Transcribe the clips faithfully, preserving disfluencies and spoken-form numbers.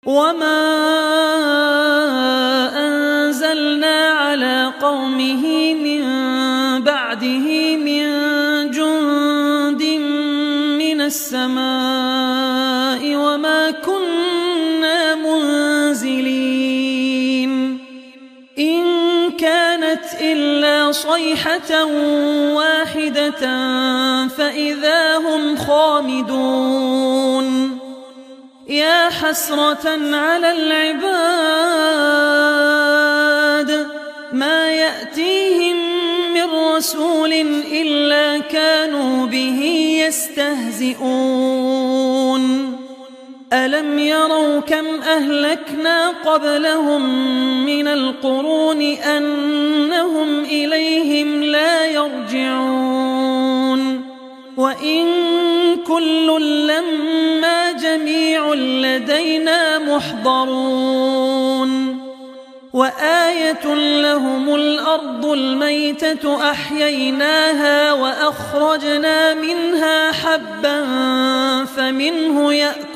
وما أنزلنا على قومه من بعده من جند من السماء وما كنا منزلين إن كانت إلا صيحة واحدة فإذا هم خامدون يا حسرة على العباد ما يأتيهم من رسول إلا كانوا به يستهزئون ألم يروا كم أهلكنا قبلهم من القرون أنهم إليهم لا يرجعون وإن كل لما جميع لدينا محضرون وآية لهم الأرض الميتة أحييناها وأخرجنا منها حبا فمنه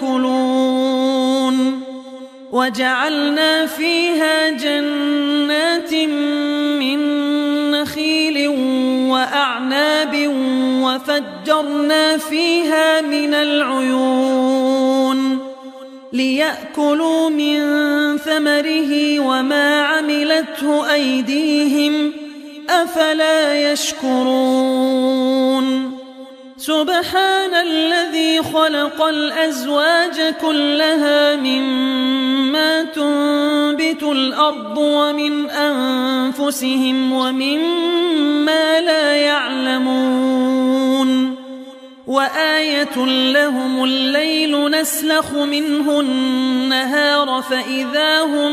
يأكلون وجعلنا فيها جنات من نخيل وأعناب وفجرنا فيها من العيون ليأكلوا من ثمره وما عملته أيديهم أفلا يشكرون سبحان الذي خلق الأزواج كلها مما تنبت الأرض ومن أنفسهم ومما لا يعلمون وآية لهم الليل نسلخ منه النهار فإذا هم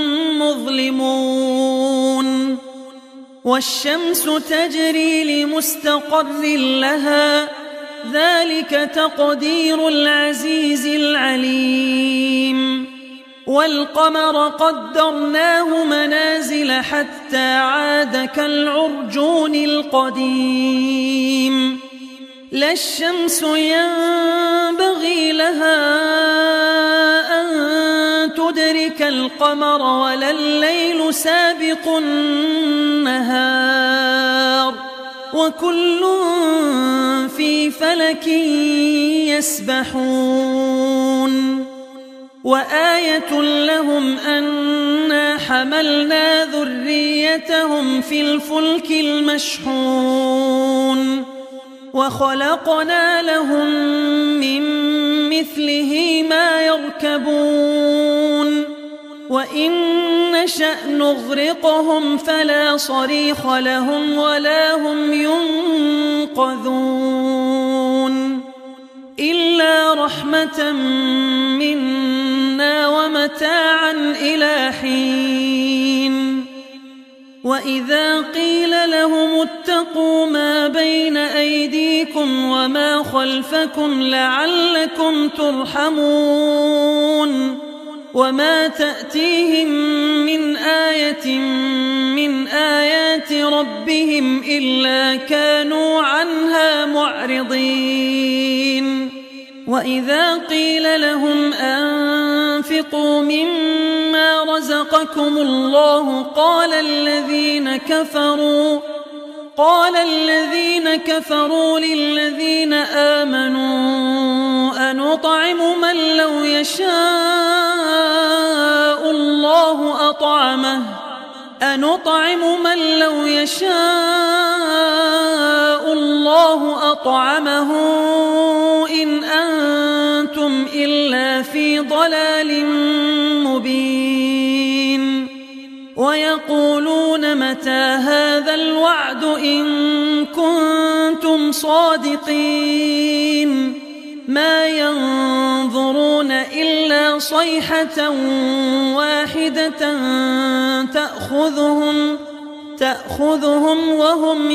مظلمون والشمس تجري لمستقر لها ذلك تقدير العزيز العليم والقمر قدرناه منازل حتى عاد كالعرجون القديم لا الشمس ينبغي لها أن تدرك القمر ولا الليل سابق النهار وكل في فلك يسبحون وآية لهم أنا حملنا ذريتهم في الفلك المشحون وخلقنا لهم من مثله ما يركبون وإن نشأ نغرقهم فلا صريخ لهم ولا هم ينقذون إلا رحمة منا ومتاعا إلى حين وإذا قيل لهم اتقوا ما بين أيديكم وما خلفكم لعلكم ترحمون وما تأتيهم من آية من آيات ربهم إلا كانوا عنها معرضين وإذا قيل لهم أنفقوا مما رزقكم الله قال الذين كفروا قال الذين كفروا للذين آمنوا أنطعم من لو يشاء الله أطعمه أنطعم من لو يشاء الله أطعمه إن أنتم إلا في ضلال مبين ويقولون متى هذا الوعد إن كنتم صادقين ما ينظرون إلا صيحة واحدة تأخذهم تأخذهم وهم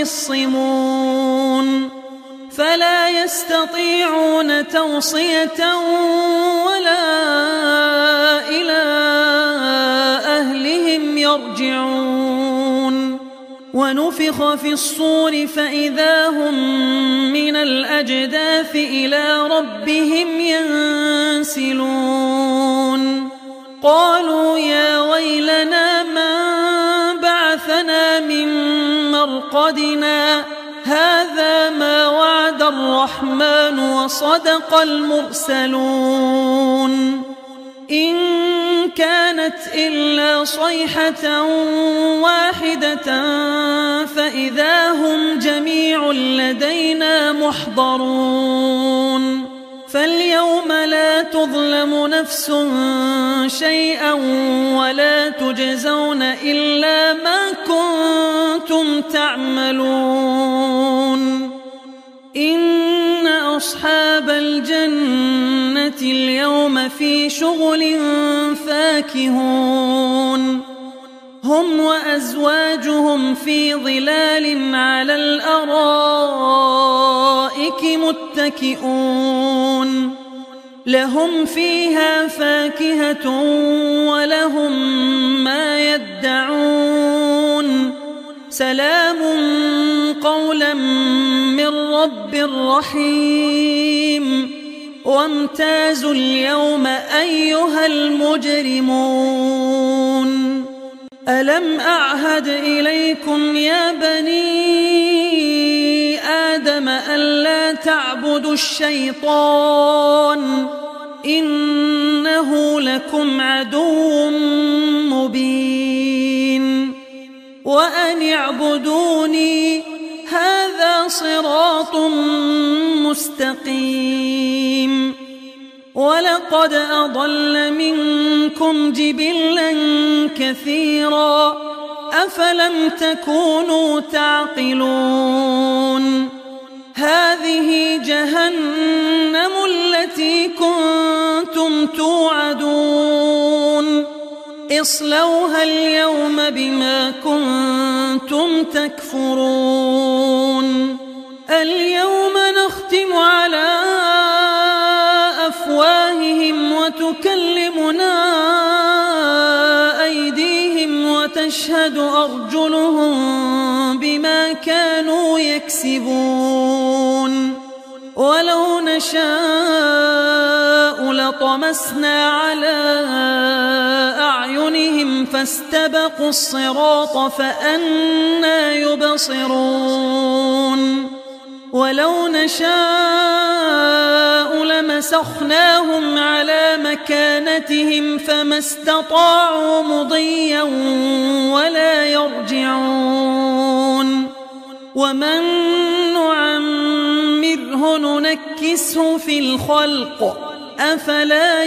يخصمون فلا يستطيعون توصية ولا إلى أهلهم يرجعون ونفخ في الصور فإذا هم من الأجداث إلى ربهم ينسلون قالوا يا ويلنا من بعثنا من مرقدنا هذا ما وعد الرحمن وصدق المرسلون إن كانت إلا صيحة واحدة فإذا هم جميع لدينا محضرون فاليوم لا تظلم نفس شيئا ولا تجزون إلا ما كنتم تعملون إن أصحاب الجنة اليوم في شغل فاكهون هم وأزواجهم في ظلال على الأرائك متكئون لهم فيها فاكهة ولهم ما يدعون سلام قولا من رب رحيم وامتازوا اليوم أيها المجرمون ألم أعهد إليكم يا بني آدم ألا تعبدوا الشيطان إنه لكم عدو مبين وأن اعبدوني هذا صراط مستقيم ولقد أضل منكم جبلا كثيرا أفلم تكونوا تعقلون هذه جهنم التي كنتم توعدون اصلوها اليوم بما كنتم تكفرون اليوم نختم على أفواههم وتكلمنا أيديهم وتشهد أرجلهم بما كانوا يكسبون ولو نشاء لطمسنا على أعينهم فاستبقوا الصراط فأنى يبصرون ولو نشاء لمسخناهم على مكانتهم فما استطاعوا مضيا ولا يرجعون ومن نعمره ننكسه في الخلق أفلا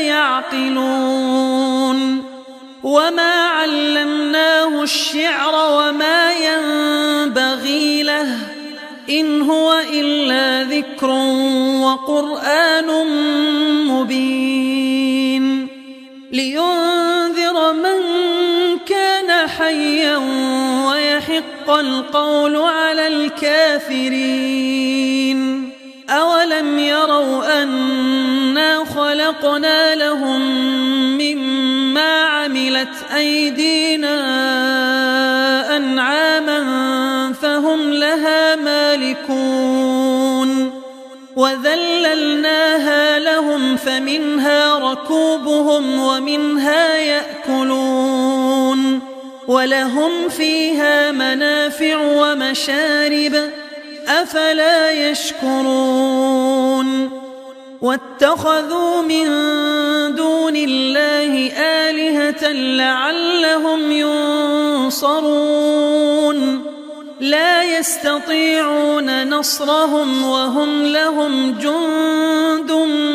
يعقلون وما علمناه الشعر وما ينبغي له إن هو إلا ذكر وقرآن مبين لينذر من كان حيا ويحق القول على الكافرين أولم يروا أنا خلقنا لهم مما عملت أيدينا أنعاما فهم لها مالكون وذللناها لهم فمنها ركوبهم ومنها يأكلون ولهم فيها منافع ومشارب أفلا يشكرون واتخذوا من دون الله آلهة لعلهم ينصرون لا يستطيعون نصرهم وهم لهم جند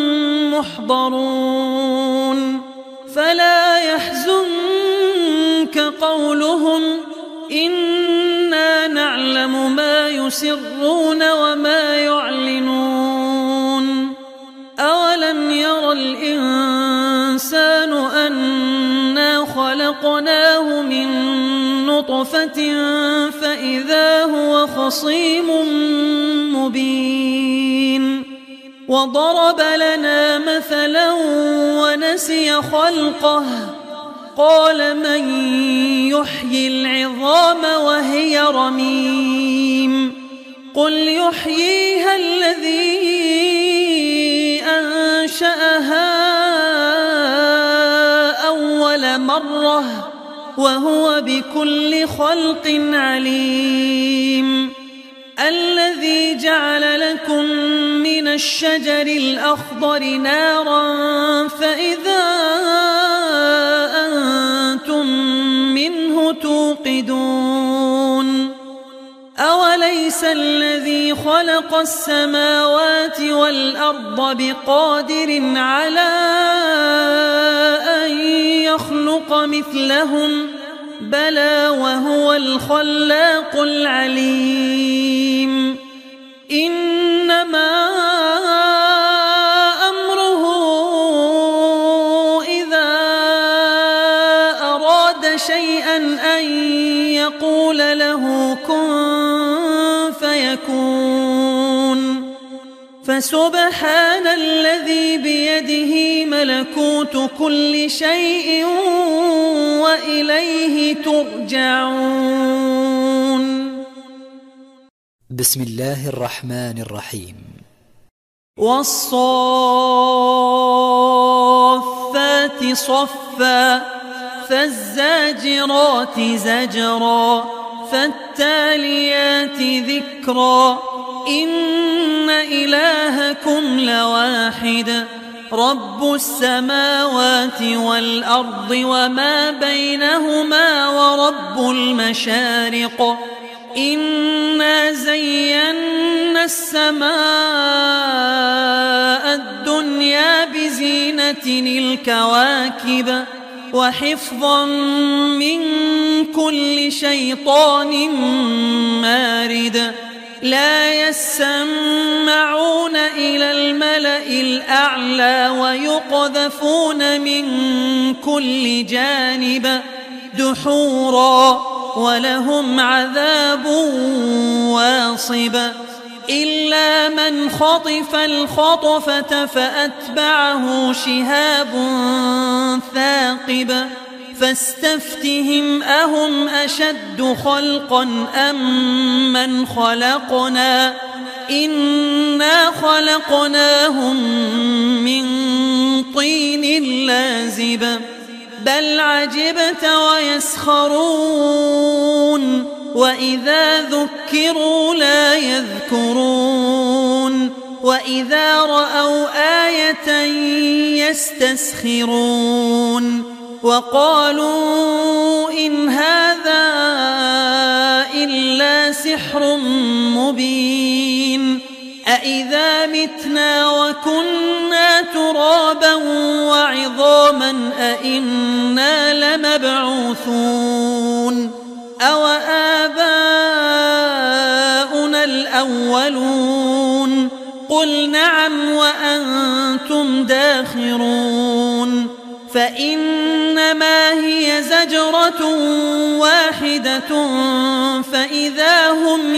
محضرون فلا يحزنك قولهم إنا نعلم ما يسرون وما يعلنون أولم ير الإنسان أنا خلقناه من نطفة فإذا هو خصيم مبين وضرب لنا مثلا ونسي خلقه قال من يحيي العظام وهي رميم قل يحييها الذي أنشأها أول مرة وهو بكل خلق عليم. الذي جعل لكم من الشجر الأخضر نارا فإذا أنتم منه توقدون. أوليس الذي خلق السماوات والأرض بقادر على أن يخلق مثلهم؟ بلى وهو الخلاق العليم. إنما أمره إذا أراد شيئا أن يقول له كن فيكون. فسبحان الذي بيده ملكوت كل شيء وإليه ترجعون. بسم الله الرحمن الرحيم. والصافات صفا فالزاجرات زجرا فالتاليات ذكرا إن إلهكم لواحد رب السماوات والأرض وما بينهما ورب المشارق. إنا زينا السماء الدنيا بزينة الكواكب وحفظا من كل شيطان مارد. لا يسمعون إلى الملأ الأعلى ويقذفون من كل جانب دحورا ولهم عذاب واصب. إلا من خطف الخطفة فأتبعه شهاب ثاقب. فاستفتهم أهم أشد خلقا أم من خلقنا إنا خلقناهم من طين لازب. بل عجبت ويسخرون وإذا ذكروا لا يذكرون وإذا رأوا آية يستسخرون وقالوا إن هذا إلا سحر مبين. أإذا متنا وكنا ترابا وعظاما أإنا لمبعوثون أو آباؤنا الأولون قل نعم وأنتم داخرون. فإنما هي زجرة واحدة فإذا هم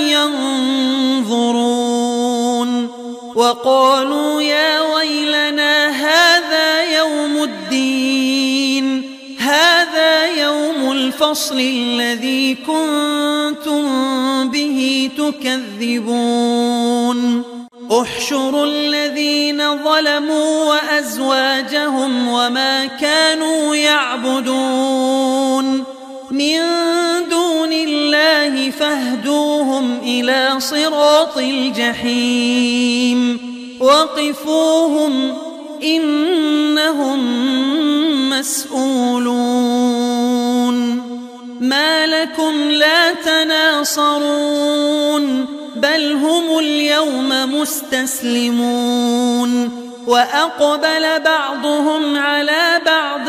ينظرون. وقالوا يا ويلنا هذا يوم الدين هذا يوم الفصل الذي كنتم به تكذبون. احشروا الذين ظلموا وأزواجهم وما كانوا يعبدون من دون الله فاهدوهم إلى صراط الجحيم وقفوهم إنهم مسؤولون. ما لكم لا تناصرون بل هم اليوم مستسلمون. وأقبل بعضهم على بعض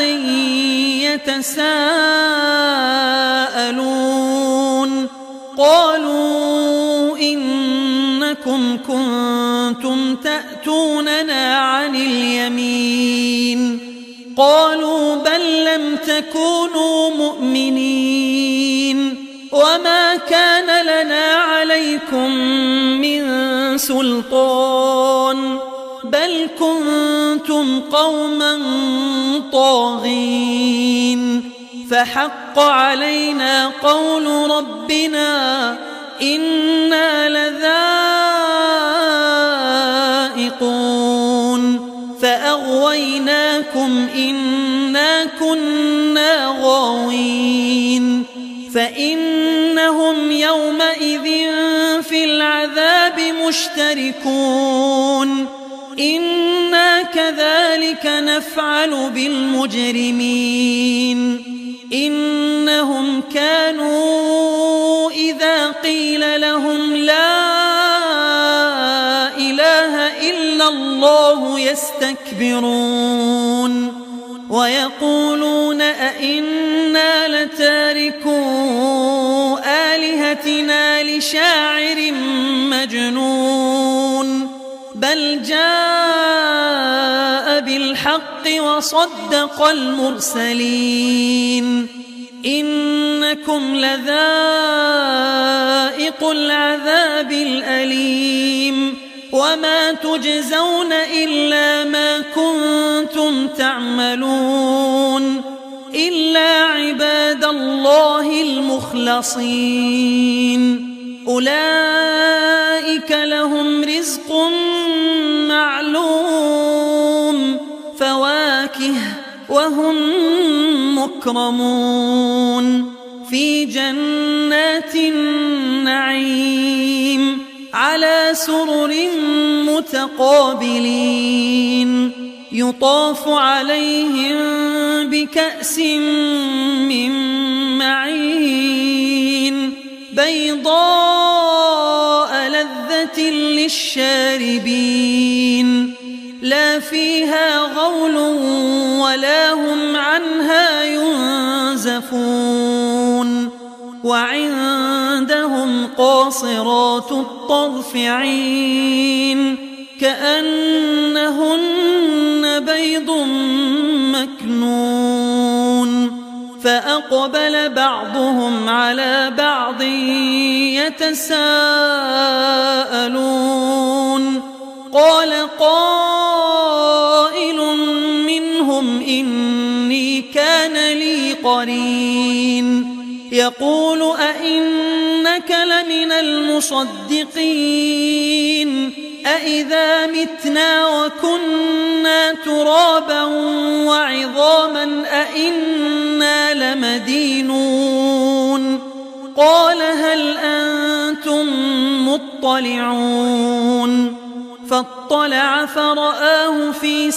يتساءلون قالوا إنكم كنتم تأتوننا عن اليمين قالوا بل لم تكونوا مؤمنين وما كان لنا عليكم من سلطان بل كنتم قوما طاغين. فحق علينا قول ربنا إنا لذائقون فأغويناكم إنا إنا كنا غاوين فإنهم يومئذ في العذاب مشتركون إنا كذلك نفعل بالمجرمين إنهم كانوا إذا قيل لهم لا إله إلا الله يستكبرون ويقولون أئنا لتاركو آلهتنا لشاعر مجنون بل جاء بالحق وصدق المرسلين إنكم لذائق العذاب الأليم وما تجزون إلا ما كنتم تعملون إلا عباد الله المخلصين أولئك لهم رزق معلوم فواكه وهم مكرمون في جنات النعيم على سرر متقابلين يطاف عليهم بكأس من معين بيضاء لذة للشاربين لا فيها غول ولا هم عنها ينزفون وعندهم قاصرات الطرف عين كأنهن بيض مكنون فأقبل بعضهم على بعض يتساءلون قال قائل منهم إني كان لي قرين يقول أئنك لمن المصدقين أئذا متنا وكنا ترابا وعظاما أئنا لمدينون قال هل أنتم مطلعون فاطلع فرآه في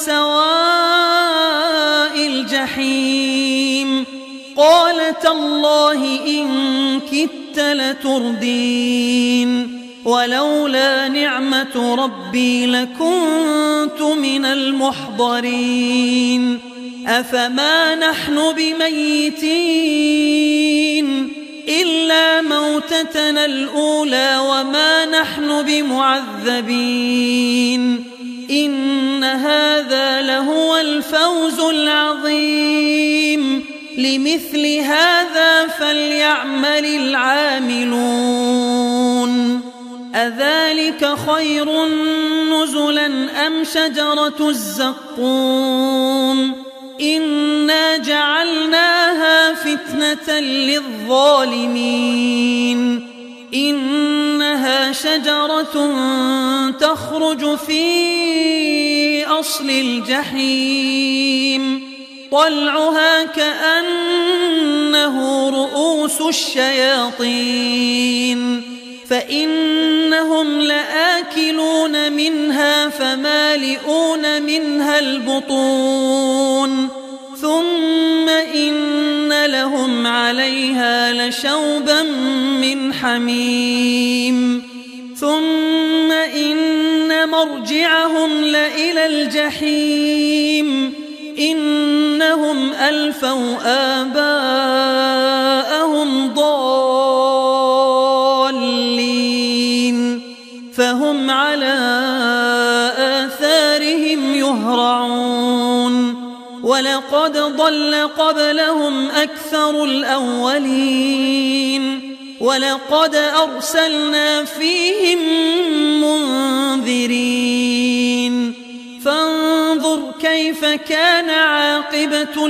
سواء الجحيم قال تالله إن كدت لتردين ولولا نعمة ربي لكنت من المحضرين أفما نحن بميتين إلا موتتنا الأولى وما نحن بمعذبين إن هذا لهو الفوز العظيم لمثل هذا فليعمل العاملون أذلك خير نزلا أم شجرة الزقوم إنا جعلناها فتنة للظالمين إنها شجرة تخرج في أصل الجحيم طلعها كأنه رؤوس الشياطين فإنهم لآكلون منها فمالئون منها البطون ثم إن لهم عليها لشوبا من حميم ثم إن مرجعهم لإلى الجحيم إنهم ألفوا آباءهم ضالين فهم على آثارهم يهرعون ولقد ضل قبلهم أكثر الأولين ولقد أرسلنا فيهم منذرين فانظر كيف كان عاقبة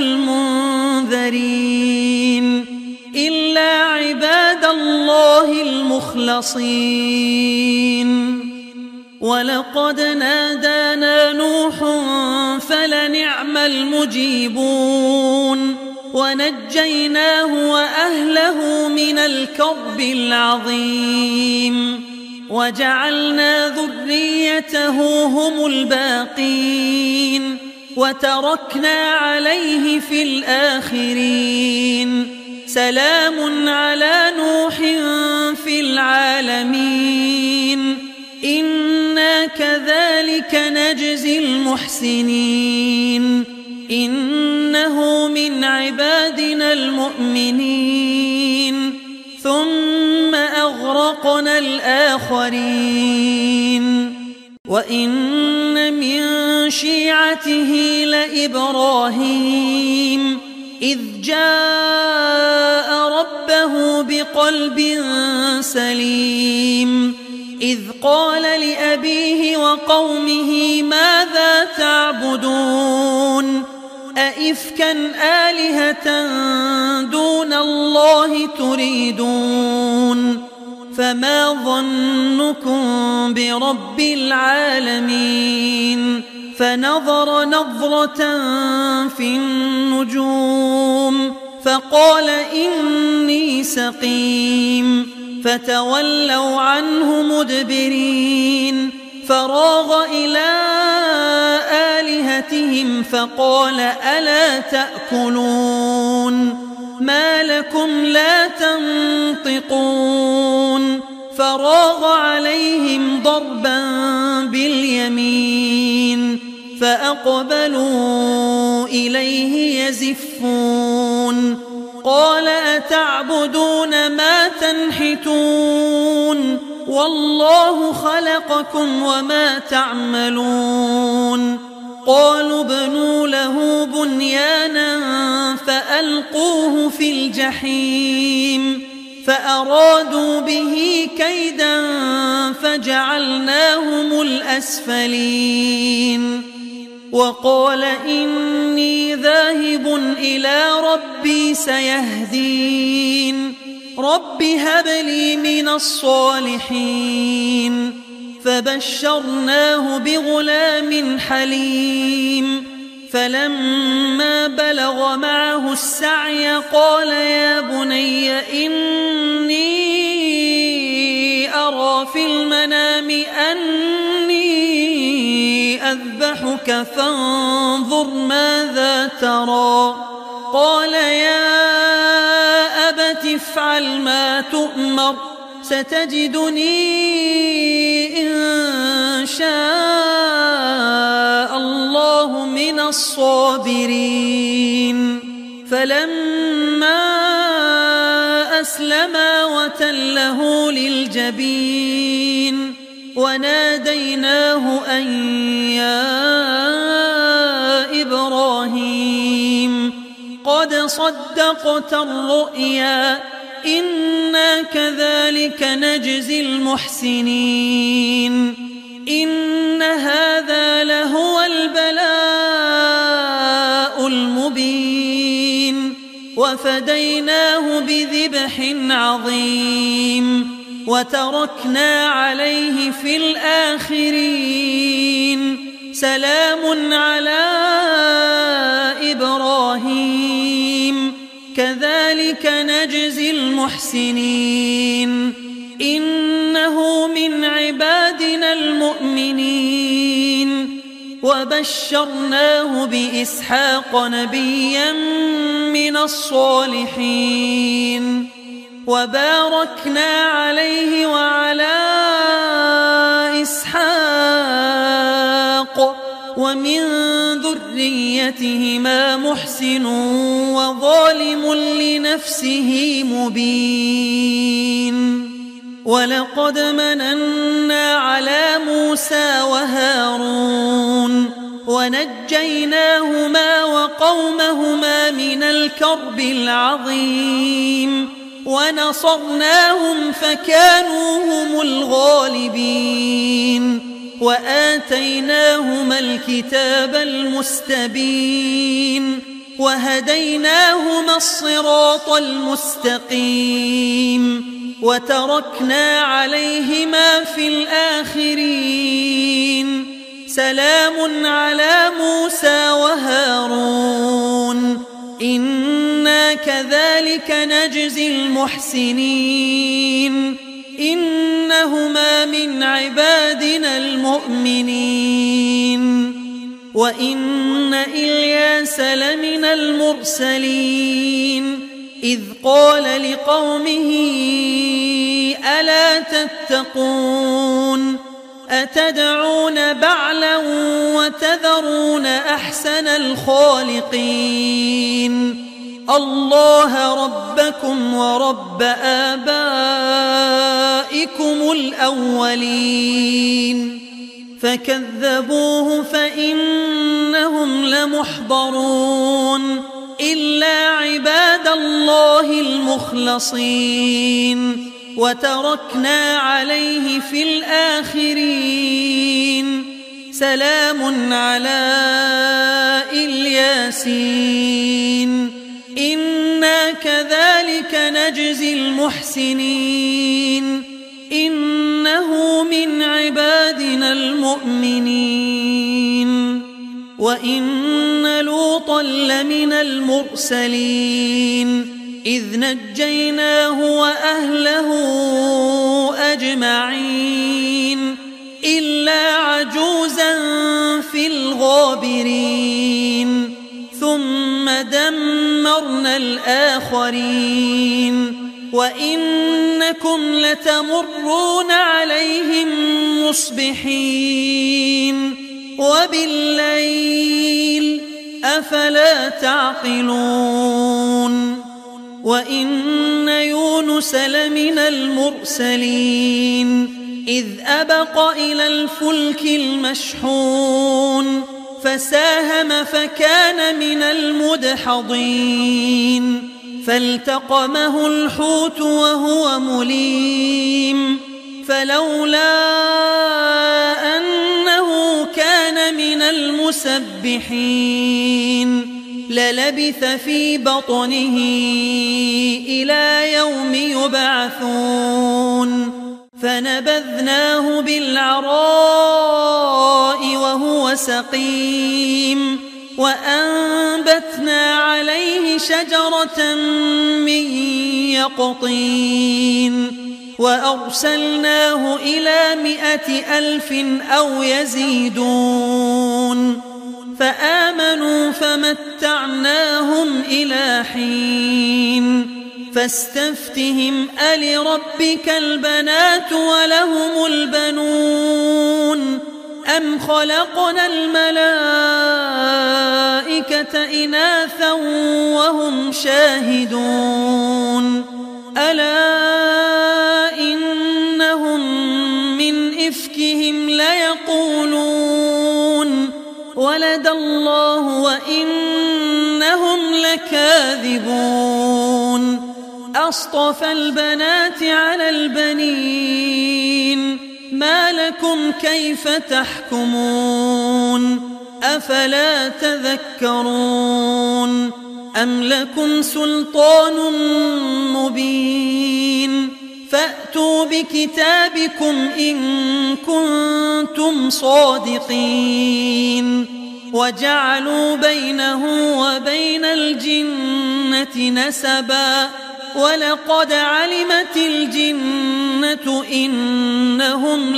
المنذرين إلا عباد الله المخلصين ولقد نادانا نوح فلنعم المجيبون ونجيناه وأهله من الكرب العظيم وجعلنا ذريته هم الباقين وتركنا عليه في الآخرين سلام على نوح في العالمين إنا كذلك نجزي المحسنين إنه من عبادنا المؤمنين ثم أغرقنا الآخرين وإن من شيعته لإبراهيم إذ جاء ربه بقلب سليم إذ قال لأبيه وقومه ماذا تعبدون أئفكا آلهة دون الله تريدون فما ظنكم برب العالمين فنظر نظرة في النجوم فقال إني سقيم فتولوا عنه مدبرين فراغ إلى آلهتهم فقال ألا تأكلون ما لكم لا تنطقون فراغ عليهم ضربا باليمين فأقبلوا إليه يزفون قال أتعبدون ما تنحتون والله خلقكم وما تعملون قالوا ابنوا له بنيانا فألقوه في الجحيم فأرادوا به كيدا فجعلناهم الأسفلين وقال إني ذاهب إلى ربي سيهدين رب هب لي من الصالحين فبشرناه بغلام حليم فلما بلغ معه السعي قال يا بني إني أرى في المنام أني أذبحك فانظر ماذا ترى قال يا أبت افعل ما تؤمر ستجدني إن شاء الله من الصابرين فلما أسلما وتله للجبين وناديناه أن يا إبراهيم قد صدقت الرؤيا إنا كذلك نجزي المحسنين إن هذا لهو البلاء المبين وفديناه بذبح عظيم وتركنا عليه في الآخرين سلام على إبراهيم كذلك نجزي المحسنين إنه من عبادنا المؤمنين وبشرناه بإسحاق نبيا من الصالحين وباركنا عليه وعلى إسحاق ومن ذريتهما محسن وظالم لنفسه مبين ولقد مننا على موسى وهارون ونجيناهما وقومهما من الكرب العظيم ونصرناهم فكانوا هم الغالبين وآتيناهما الكتاب المستبين وهديناهما الصراط المستقيم وتركنا عليهما في الآخرين سلام على موسى وهارون إنا كذلك نجزي المحسنين إنهما من عبادنا المؤمنين وإن إلياس لمن المرسلين إذ قال لقومه ألا تتقون أتدعون بعلا وتذرون أحسن الخالقين الله ربكم ورب آبائكم الأولين فكذبوه فإنهم لمحضرون إلا عباد الله المخلصين وتركنا عليه في الآخرين سلام على الياسين إنا كذلك نجزي المحسنين إنه من عبادنا المؤمنين وإن لوطا لمن المرسلين إذ نجيناه وأهله أجمعين إلا عجوزا في الغابرين ثم دمرنا الآخرين وإنكم لتمرون عليهم مصبحين وبالليل أفلا تعقلون وإن يونس لمن المرسلين إذ أبق إلى الفلك المشحون فساهم فكان من المدحضين فالتقمه الحوت وهو مليم فلولا أنه كان من المسبحين للبث في بطنه إلى يوم يبعثون فنبذناه بالعراء وهو سقيم وأنبتنا عليه شجرة من يقطين وأرسلناه إلى مائة ألف أو يزيدون فآمنوا فمتعناهم إلى حين فاستفتهم ألربك البنات ولهم البنون أم خلقنا الملائكة إناثا وهم شاهدون ألا إنهم من إفكهم ليقولون ولد الله وإنهم لكاذبون أصطفى البنات على البنين ما لكم كيف تحكمون أفلا تذكرون أم لكم سلطان مبين فأتوا بكتابكم إن كنتم صادقين وجعلوا بينه وبين الجنة نسبا ولقد علمت الجنة إنهم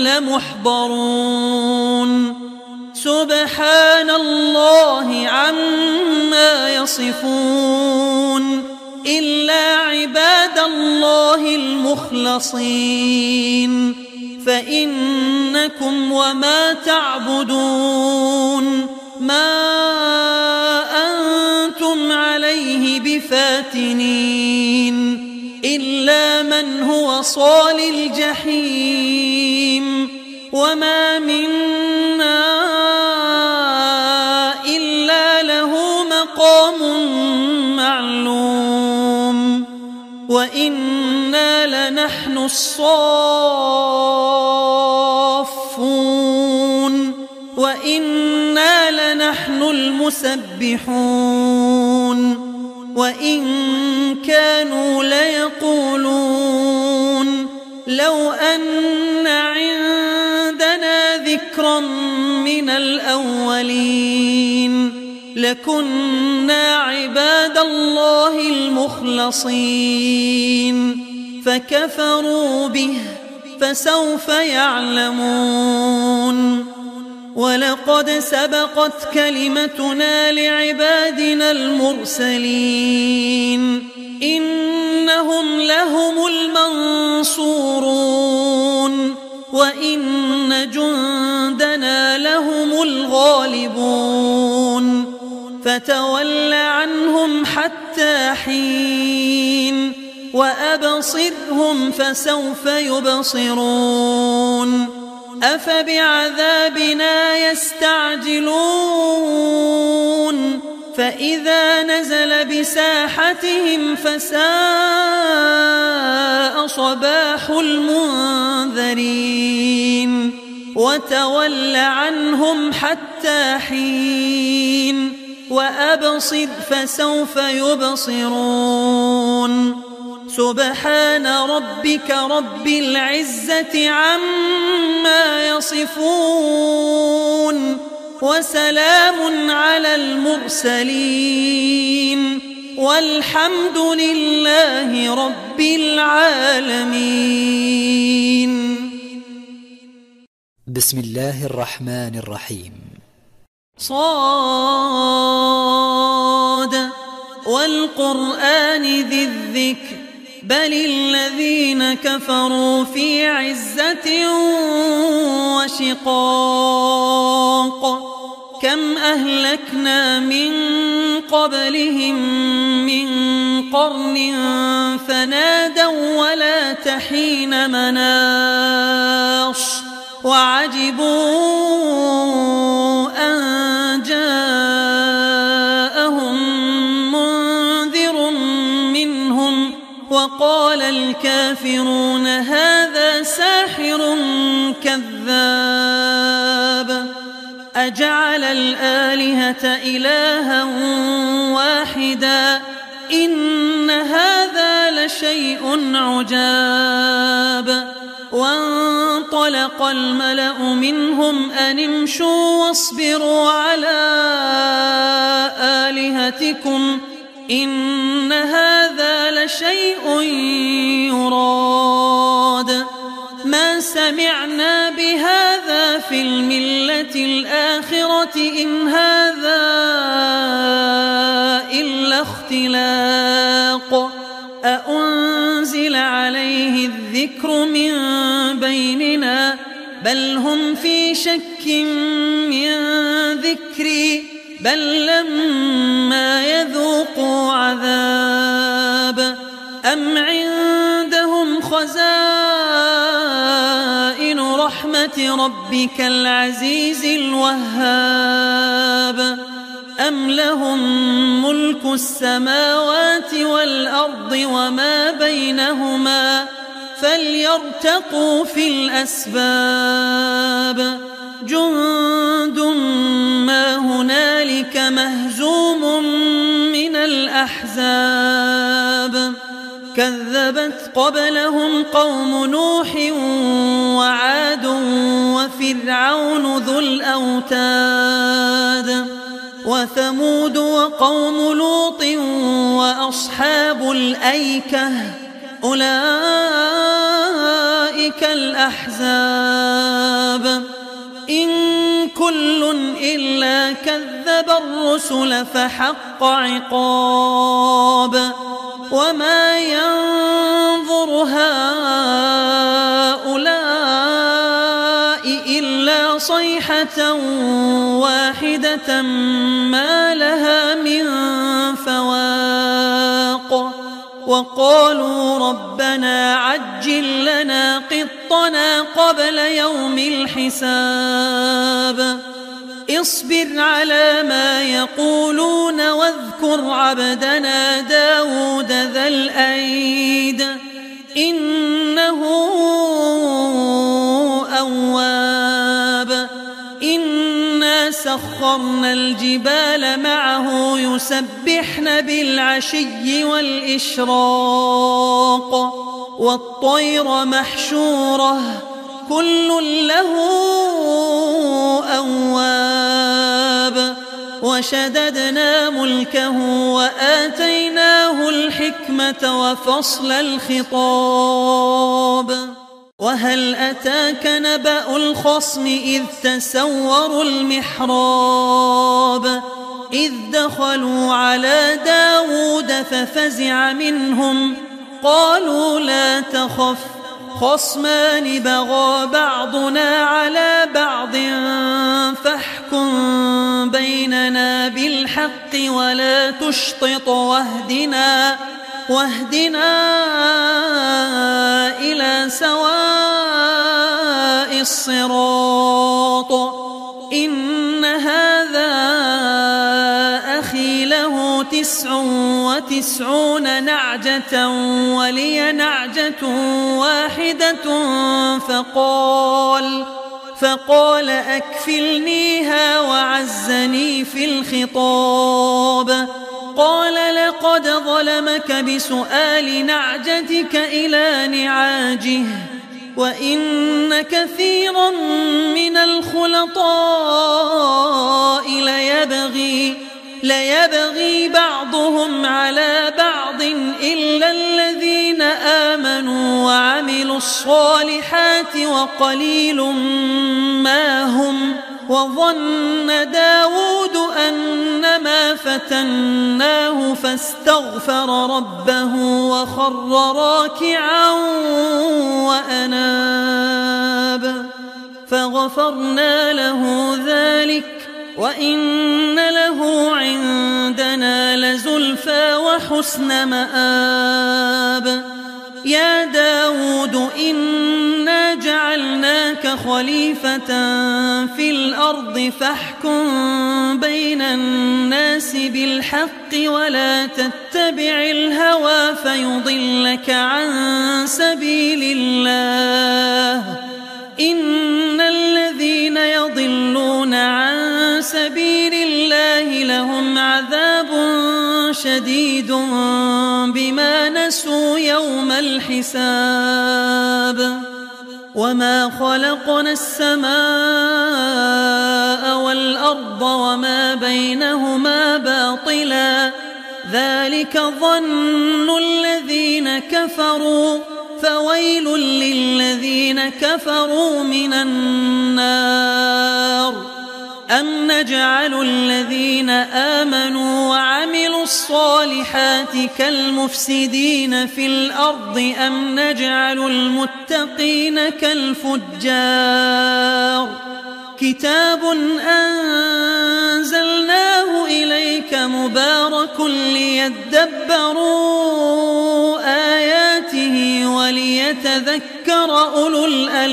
لمحضرون سبحان الله عما يصفون إلا عباد الله المخلصين فإنكم وما تعبدون ما أنتم عليه بفاتنين إلا من هو صال الجحيم وما منا إلا له مقام معلوم وإنا لنحن الصافون وإنا لنحن المسبحون وإن كانوا ليقولون لو أن عندنا ذكرا من الأولين لكنا عباد الله المخلصين فكفروا به فسوف يعلمون ولقد سبقت كلمتنا لعبادنا المرسلين إنهم لهم المنصورون وإن جندنا لهم الغالبون فتول عنهم حتى حين وأبصرهم فسوف يبصرون أفبعذابنا يستعجلون فإذا نزل بساحتهم فساء صباح المنذرين وتول عنهم حتى حين وأبصر فسوف يبصرون سبحان ربك رب العزة عما يصفون وسلام على المرسلين والحمد لله رب العالمين. بسم الله الرحمن الرحيم. صاد والقرآن ذي الذكر بل الذين كفروا في عزة وشقاق كم أهلكنا من قبلهم من قرن فنادوا ولا تحين مناص وعجبوا أن جاءهم منذر منهم وقال الكافرون هذا ساحر كذاب أجعل الآلهة إلها واحدا إن هذا لشيء عجاب وانطلق الملأ منهم أن امشوا واصبروا على آلهتكم إن هذا لشيء يراد ما سمعنا بهذا في الملة الآخرة إن هذا إلا اختلاق أأنزل عليه الذكر من بيننا بل هم في شك من ذكري بل لما يذوقوا عذاب أم عندهم خزائن رحمة ربك العزيز الوهاب أم لهم ملك السماوات والأرض وما بينهما فليرتقوا في الأسباب جند ما هنالك مهزوم من الأحزاب كذبت قبلهم قوم نوح وعاد وفرعون ذو الأوتاد وثمود وقوم لوط وأصحاب الأيكة أولئك الأحزاب إن كل إلا كذب الرسل فحق عقاب وما ينظر هؤلاء إلا صيحة واحدة ما لها من فواق وقالوا ربنا عجل لنا قطنا قبل يوم الحساب اصبر على ما يقولون واذكر عبدنا داود ذا الأيد إنه أواب إنا سخرنا وسخرنا الجبال معه يسبحن بالعشي والإشراق والطير محشورة كل له أواب وشددنا ملكه وآتيناه الحكمة وفصل الخطاب وهل أتاك نبأ الخصم إذ تسوروا المحراب إذ دخلوا على داود ففزع منهم قالوا لا تخف خصمان بغى بعضنا على بعض فاحكم بيننا بالحق ولا تشطط واهدنا واهدنا إلى سواء الصراط إن هذا أخي له تسع وتسعون نعجة ولي نعجة واحدة فقال فقال أكفلنيها وعزني في الخطاب قال لقد ظلمك بسؤال نعجتك إلى نعاجه وإن كثيرا من الخلطاء ليبغي ليبغي بعضهم على بعض إلا الذين آمنوا وعملوا الصالحات وقليل ما هم وظن داود أنما فتناه فاستغفر ربه وخر راكعا وأناب فغفرنا له ذلك وإن له عندنا لزلفى وحسن مآب يا داود إنا جعلناك خليفة في الأرض فاحكم بين الناس بالحق ولا تتبع الهوى فيضلك عن سبيل الله إن الذين يضلون عن سبيل الله لهم عذاب شديد بما نسوا يوم الحساب وما خلقنا السماء والأرض وما بينهما باطلا ذلك ظن الذين كفروا فويل للذين كفروا من النار أم نجعل الذين آمنوا وعملوا الصالحات كالمفسدين في الأرض أم نجعل المتقين كالفجار كتاب أنزلناه إليك مبارك ليدبروا آياته وليتذكر أولو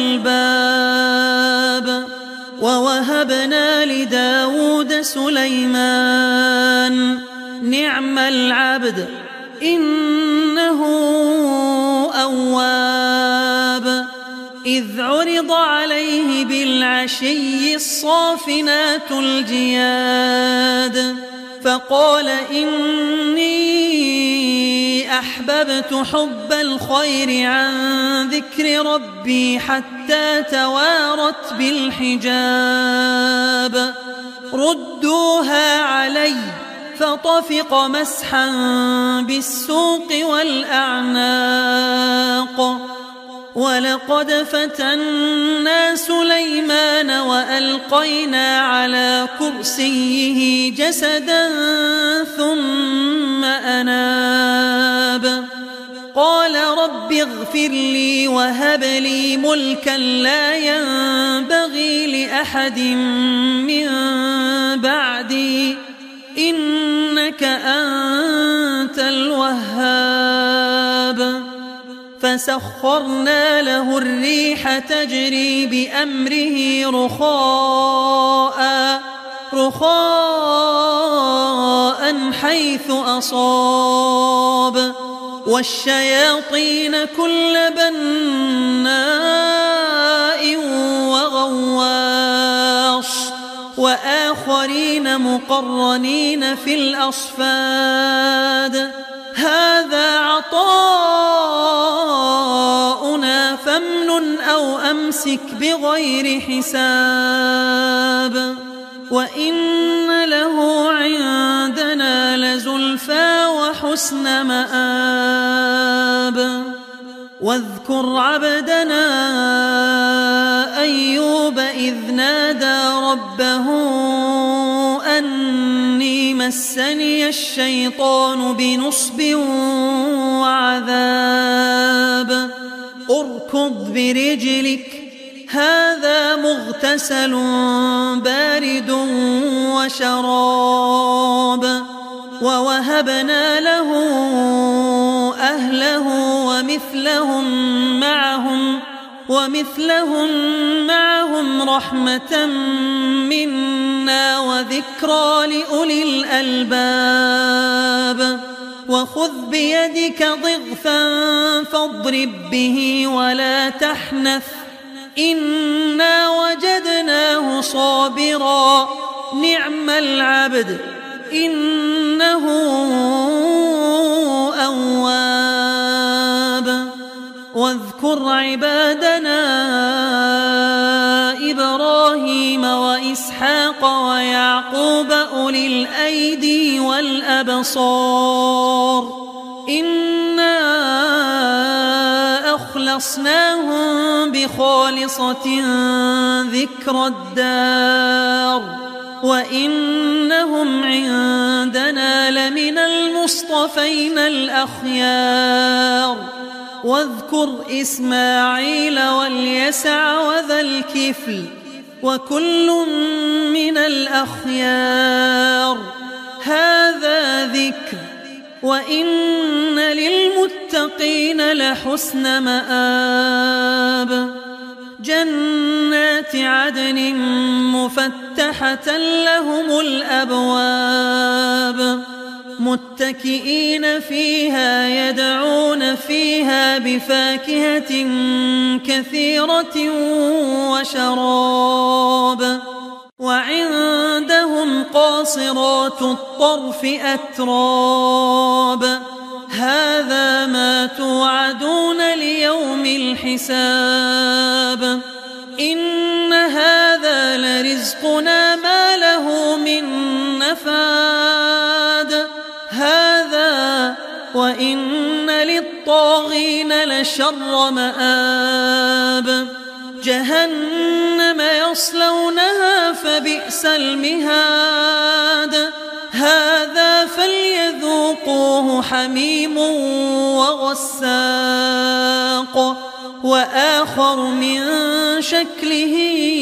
الألباب ووهبنا لداود سليمان نعم العبد إنه أواب إذ عرض عليه بالعشي الصافنات الجياد فقال إني أحببت حب الخير عن ذكر ربي حتى توارت بالحجاب ردوها علي فطفق مسحا بالسوق والأعناق ولقد فتنا سليمان وألقينا على كرسيه جسدا ثم أناب قال رب اغفر لي وهب لي ملكا لا ينبغي لأحد من بعدي إنك أنت الوهاب فسخرنا له الريح تجري بأمره رخاء رخاء حيث أصاب والشياطين كل بناء وغواص وآخرين مقرنين في الأصفاد هذا عطاؤنا فامنن أو أمسك بغير حساب وإن له عندنا لزلفى وحسن مآب واذكر عبدنا أيوب إذ نادى ربه أني مسني الشيطان بنصب وعذاب اركض برجلك هذا مغتسل بارد وشراب ووهبنا له أهله ومثلهم معهم ومثلهم معهم رحمة منا وذكرى لأولي الألباب وخذ بيدك ضغثا فاضرب به ولا تحنث إنا وجدناه صابرا نعم العبد إنه أواب واذكر عبادنا إبراهيم وإسحاق ويعقوب أولي الأيدي والأبصار إنا أخلصناهم بخالصة ذكر الدار وإنهم عندنا لمن المصطفين الأخيار واذكر إسماعيل واليسع وذا الكفل وكل من الأخيار هذا ذكر وإن للمتقين لحسن مآب جنات عدن مفتحة لهم الأبواب متكئين فيها يدعون فيها بفاكهة كثيرة وشراب وعندهم قاصرات الطرف أتراب هذا ما توعدون ليوم الحساب إن هذا لرزقنا ما له من نفاد هذا وإن للطاغين لشر مآب جهنم يصلونها فبئس المهاد هذا فليذوقوه حميم وغساق وآخر من شكله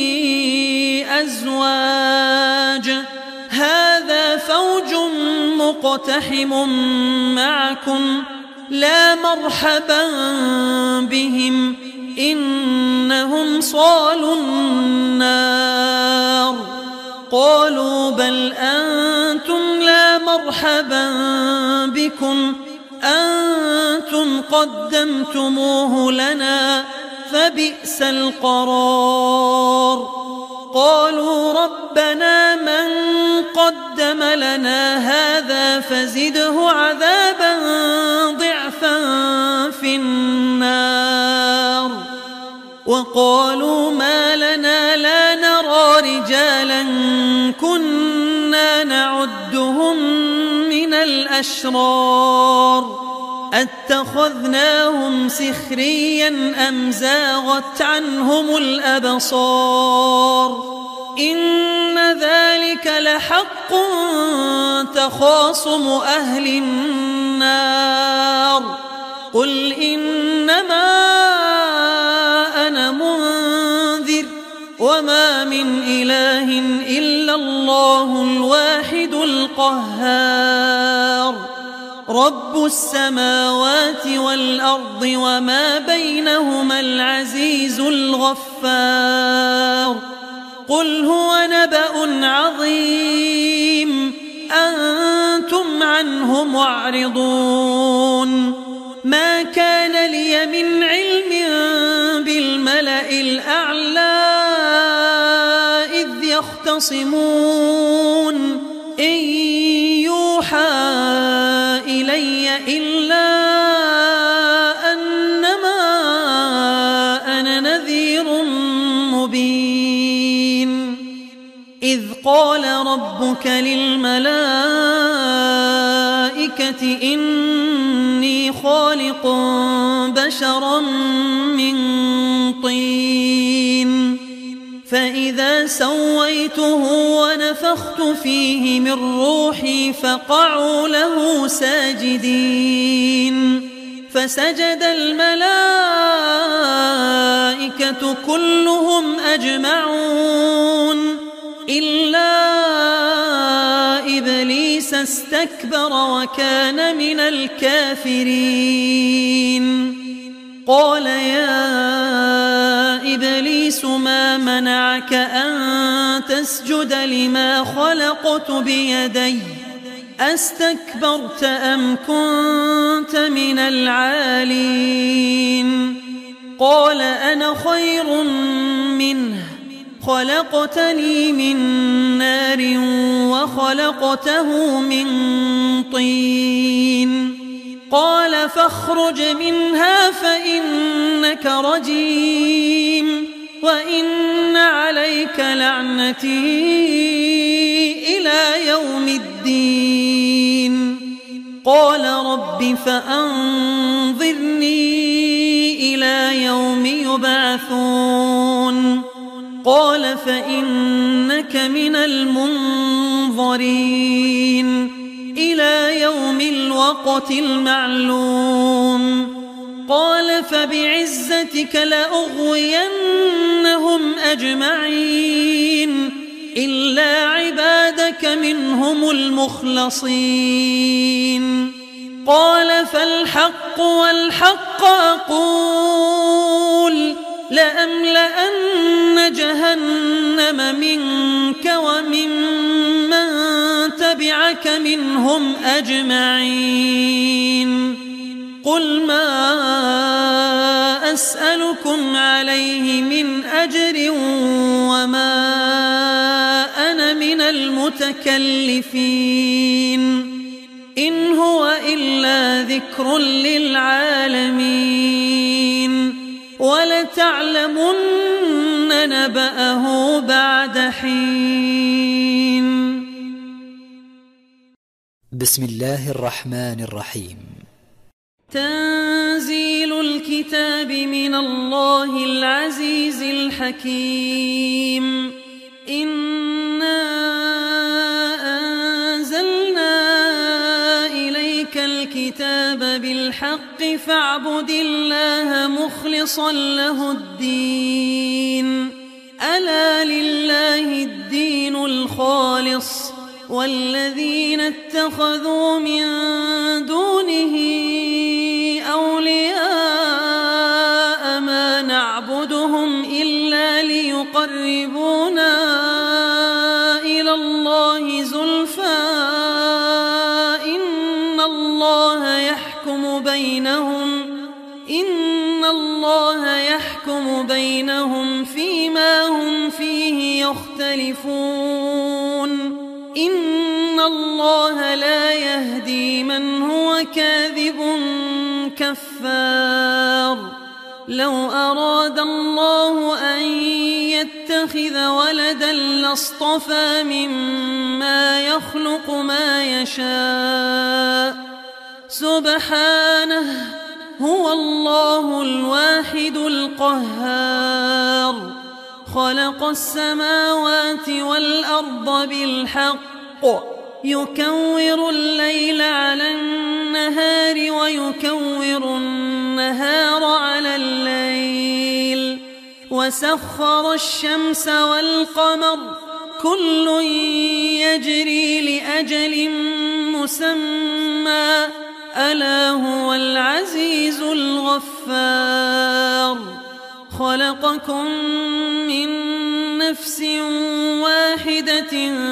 أزواج هذا فوج مقتحم معكم لا مرحبا بهم إنهم صالوا النار قالوا بل أنتم لا مرحبا بكم أنتم قدمتموه لنا فبئس القرار قالوا ربنا من قدم لنا هذا فزده عذابا ضعفا في النار وقالوا ما لنا لا نرى رجالا كنا نعدهم من الأشرار أتخذناهم سخريا أم زاغت عنهم الأبصار إن ذلك لحق تخاصم أهل النار قل إنما أنا منذر وما من إله إلا الله الواحد القهار رب السماوات والأرض وما بينهما العزيز الغفار قل هو نبأ عظيم أنتم عنه معرضون ما كان لي من علم بالملأ الأعلى إذ يختصمون يختصمون إن يوحى إلي إلا أنما أنا نذير مبين إذ قال ربك للملائكة إني خالق بشرا من طين فإذا سويته ونفخت فيه من روحي فقعوا له ساجدين فسجد الملائكة كلهم أجمعون إلا إبليس استكبر وكان من الكافرين قال يا إبليس ما منعك أن تسجد لما خلقت بيدي أستكبرت أم كنت من العالين قال أنا خير منه خلقتني من نار وخلقته من طين قال فاخرج منها فإنك رجيم وإن عليك لعنتي إلى يوم الدين قال رب فأنظرني إلى يوم يبعثون قال فإنك من المنظرين إلى يوم الوقت المعلوم قال فبعزتك لأغوينهم أجمعين إلا عبادك منهم المخلصين قال فالحق والحق أقول لأملأن جهنم منك وممن تبعك منهم أجمعين قل ما أسألكم عليه من أجر وما أنا من المتكلفين إن هو إلا ذكر للعالمين ولتعلمن نبأه بعد حين. بسم الله الرحمن الرحيم. تنزيل الكتاب من الله العزيز الحكيم. إنا أنزلنا إليك الكتاب بالحق فاعبد الله مخلصا له الدين ألا لله الدين الخالص والذين اتخذوا من دونه أولياء ما نعبدهم إلا ليقربونا إلى الله زلفى إن الله يحكم بينهم إن الله يحكم بينهم فيما هم فيه يختلفون إن الله لا يهدي من هو كاذب كفار. لو أراد الله أن يتخذ ولدا لاصطفى مما يخلق ما يشاء سبحانه هو الله الواحد القهار. خلق السماوات والأرض بالحق يكور الليل على النهار ويكور النهار على الليل وسخر الشمس والقمر كل يجري لأجل مسمى ألا هو العزيز الغفار. خلقكم من نفس واحدة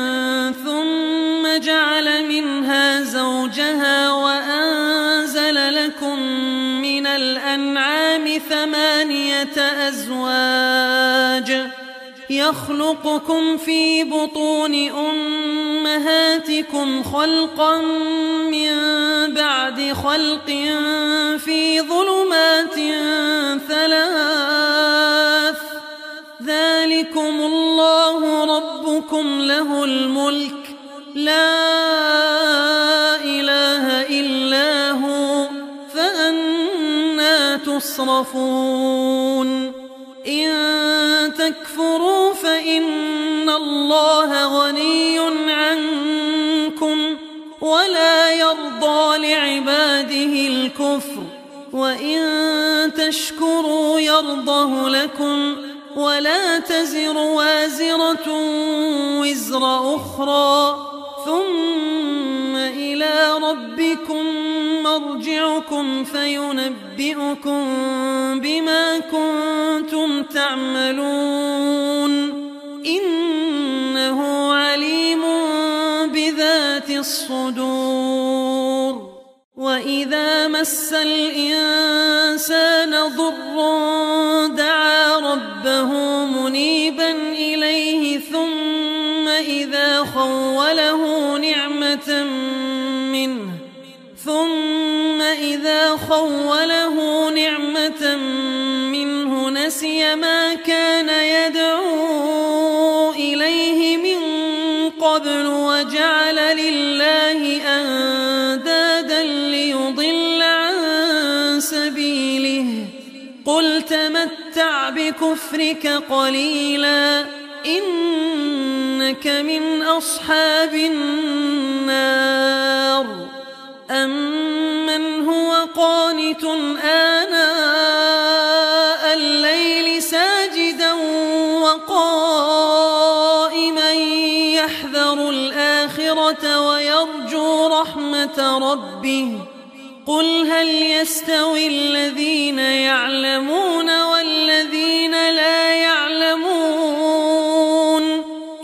ثم جعل منها زوجها وأنزل لكم من الأنعام ثمانية أزواج يخلقكم في بطون أمهاتكم خلقا من بعد خلق في ظلمات ثلاث ذلكم الله ربكم له الملك لا إله إلا هو فأنى تصرفون إن تكفروا فإن الله غني عنكم ولا يرضى لعباده الكفر وإن تشكروا يرضه لكم ولا تزر وازرة وزر أخرى ثم إلى ربكم مرجعكم فينبئكم بما كنتم تعملون إنه عليم بذات الصدور وإذا مس الإنسان ضر دعا ربه منيبا إليه ثم إذا خوله نعمة منه ثم إذا خوله نعمة منه نسي ما كان يدعو إليه من قبل وجعل لله أندادا ليضل عن سبيله قل تمتع بكفرك قليلا إنك من أصحاب النار أمن هو قانت آناء الليل ساجدا وقائما يحذر الآخرة ويرجو رحمة ربه قل هل يستوي الذين يعلمون والذين لا يعلمون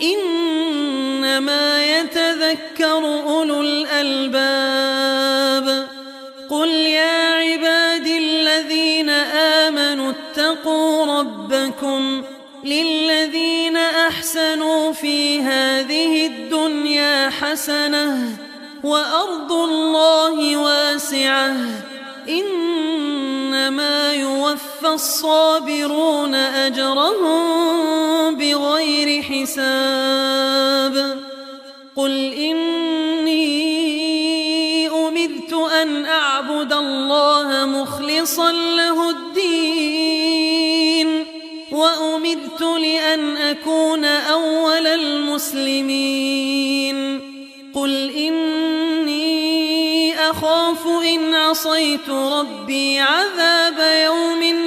إنما يتذكر أولو الألباب قل يا عبادي الذين آمنوا اتقوا ربكم للذين أحسنوا في هذه الدنيا حسنة وأرض الله واسعة إنما يوفى الصابرون أجرهم بغير حساب قل إني أمرت أن أعبد الله مخلصا له الدين وأمرت لأن أكون أول المسلمين قل إني أخاف إن عصيت ربي عذاب يوم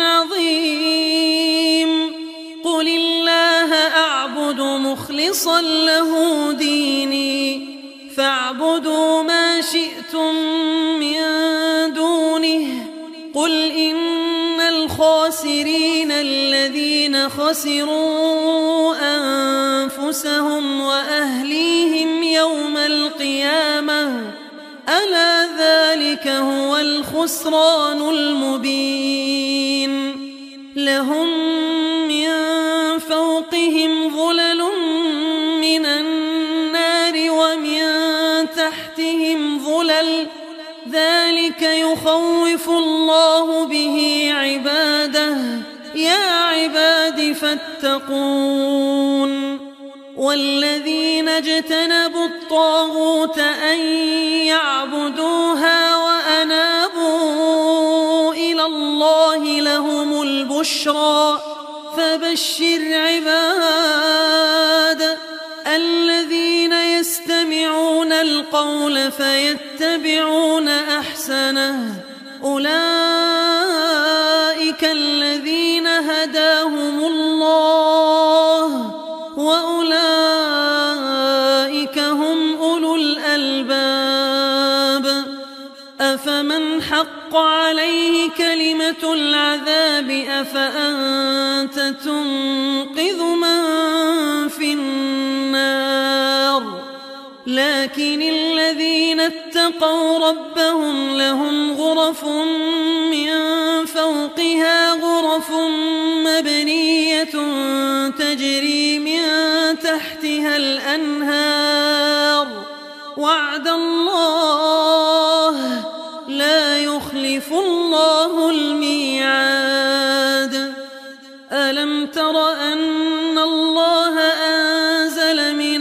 عظيم قل الله أعبد مخلصا له ديني فاعبدوا ما شئتم من دونه قل إن الخاسرين الذين خسروا أنفسهم وأهليهم يوم القيامة ألا ذلك هو الخسران المبين لهم من فوقهم ظلل من النار ومن تحتهم ظلل ذلك يخوف الله به عباده يا عباد فاتقون والذين اجتنبوا الطاغوت أن يعبدوها وأنابوا إلى الله لهم البشرى فبشر عباد الذين يستمعون القول فيتبعون أحسنه أولئك الذين هداهم الله وأولئك هم أولو الألباب أفمن حق عليه كلمة العذاب أفأنت تنقذ من في النار لكن الذين اتقوا ربهم لهم غرف من فوقها غرف غرف مبنية تجري من تحتها الأنهار وعد الله لا يخلف الله الميعاد ألم تر أن الله أنزل من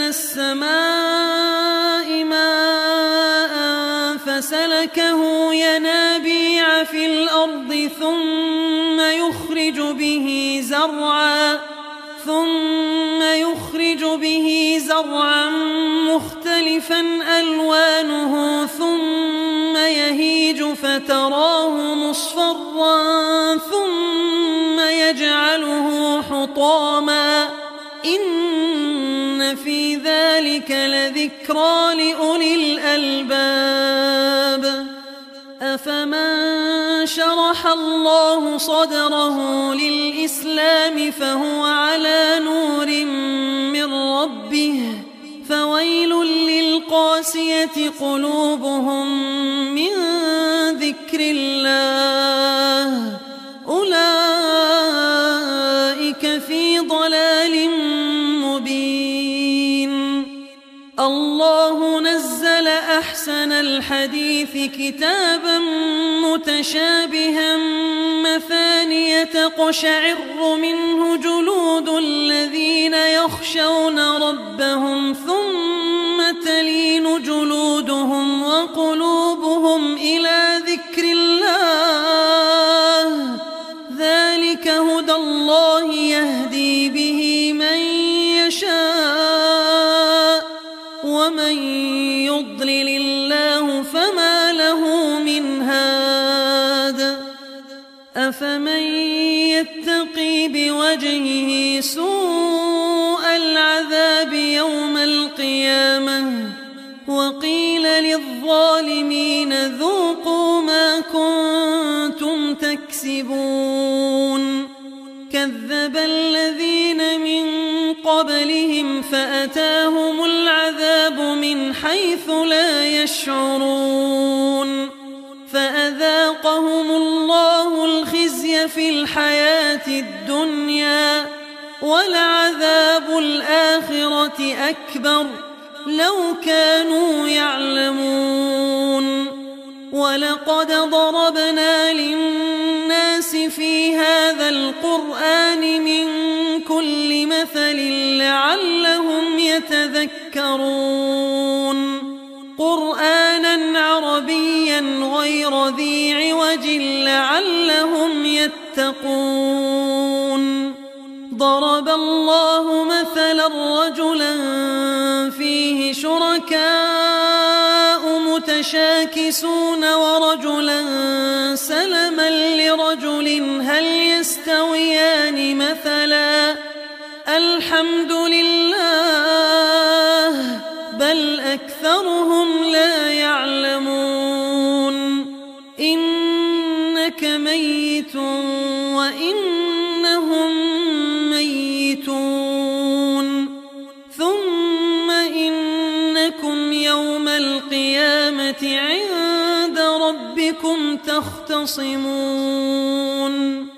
السماء ماء فسلكه ينابيع في الأرض ثم يخرج به زرعا ثم يخرج به زرعا مختلفا ألوانه ثم يهيج فتراه مصفرا ثم يجعله حطاما إن في ذلك لذكرى لأولي الألباب أفمن شرح الله صدره للإسلام فهو على نور من ربه فويل للقاسية قلوبهم من ذكر الله أولئك في ضلال مبين الله نزل أحسن الحديث كتابا متشابها مثانية تقشعر منه جلود الذين يخشون ربهم ثم تلين جلودهم وقلوبهم إلى ذكر الله ذلك هدى الله يهدي به من يشاء ومن يضلل الله فما له من هاد أفمن يتقي بوجهه سوء العذاب يوم القيامة وقيل للظالمين ذوقوا ما كنتم تكسبون كذب الذين من قبلهم فأتاهم العذاب من حيث لا يشعرون فأذاقهم الله الخزي في الحياة الدنيا ولعذاب الآخرة أكبر لو كانوا يعلمون ولقد ضربنا للناس في هذا القرآن من كل مثل لعلهم يتذكرون قرآنا عربيا غير ذي عوج لعلهم يتقون ضرب الله مثلا رجلا فيه شركاء متشاكسون ورجلا سلما لرجل هل يستويان مثلا الحمد لله بل أكثرهم لا يعلمون إنك ميت وإنهم ميتون ثم إنكم يوم القيامة عند ربكم تختصمون